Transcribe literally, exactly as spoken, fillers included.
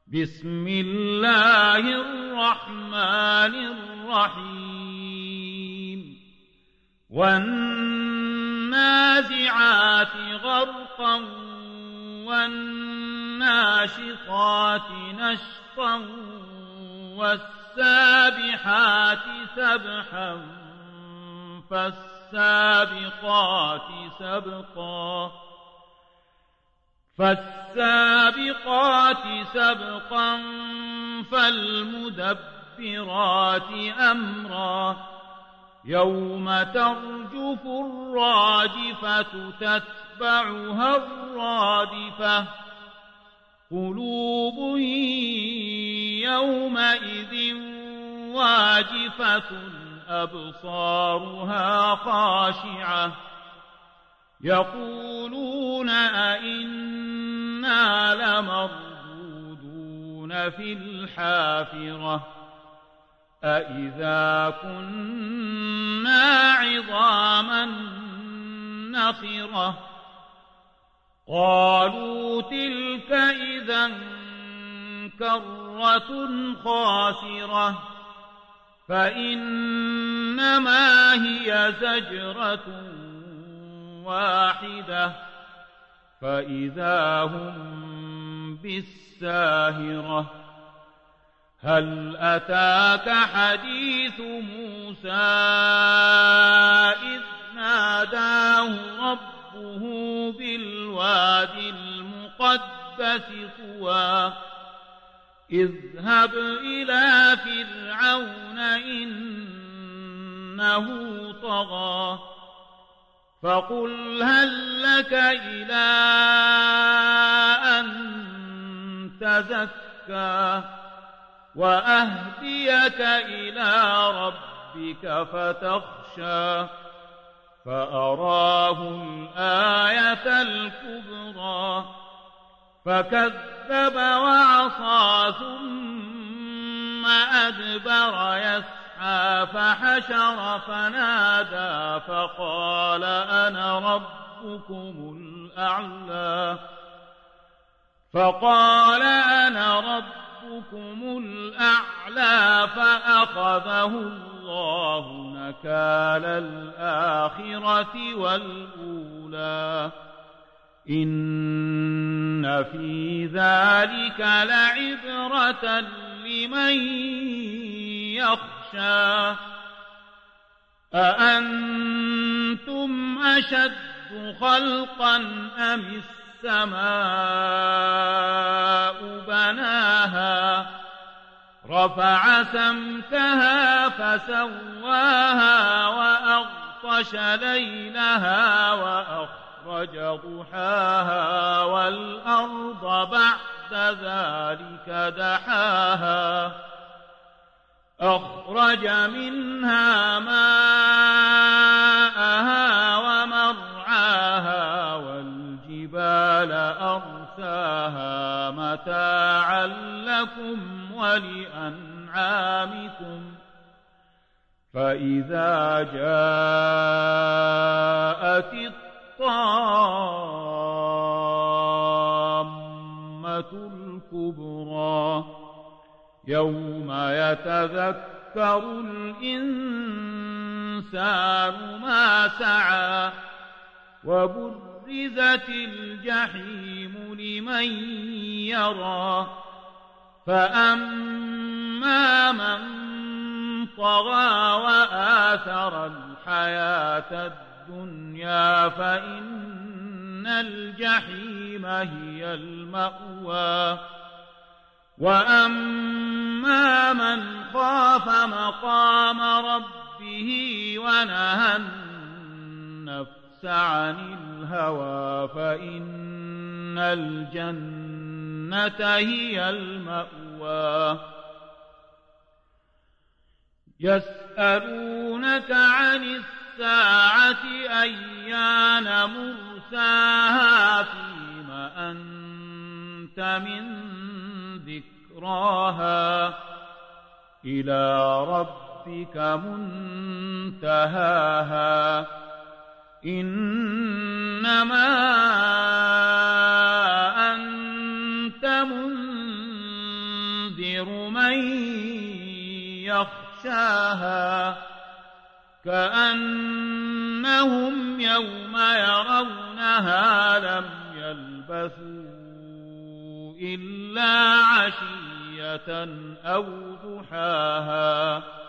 بسم الله الرحمن الرحيم والنازعات غرقا والناشطات نشطا والسابحات سبحا فالسابقات سبقا فالسابقات سبقا فالمدبرات أمرا يوم ترجف الراجفة تتبعها الرادفة قلوب يومئذ واجفة أبصارها خاشعة يقولون أئنا لمردودون في الحافرة أئذا كنا عظاما نخرة قالوا تلك إذا كرة خاسرة فإنما هي زجرة واحدة فإذا هم بالساهرة هل أتاك حديث موسى إذ ناداه ربه بالواد المقدس طوى اذهب إلى فرعون إنه طغى فقل هل لك إلى أن تزكى وأهديك إلى ربك فتخشى فأراه الآية الكبرى فكذب وعصى ثم أدبر يسعى فحشر فنادى فقال أنا ربكم الأعلى فقال أنا ربكم الأعلى فأخذه الله نكال الآخرة والأولى إن في ذلك لعبرة لمن يخشى أأنتم أشد خلقا أم السماء بناها رفع سمكها فسواها وأغطش ليلها وأخرج ضحاها والأرض بعد ذلك دحاها أخرج منها ماءها ومرعاها والجبال أرساها متاعا لكم ولأنعامكم فإذا جاءت الطامة الكبرى يوم يتذكر الإنسان ما سعى وبرزت الجحيم لمن يرى فأما من طغى وآثر الحياة الدنيا فإن الجحيم هي المأوى وأما من خاف مقام ربه ونهى النفس عن الهوى فإن الجنة هي المأوى يسألونك عن الساعة أيان مرساها فيم أنت من ذكراها إلى ربك منتهاها إنما أنت منذر تنذر من يخشاها كأنهم يوم يرونها لم يلبثوا إلا عشية أو ضحاها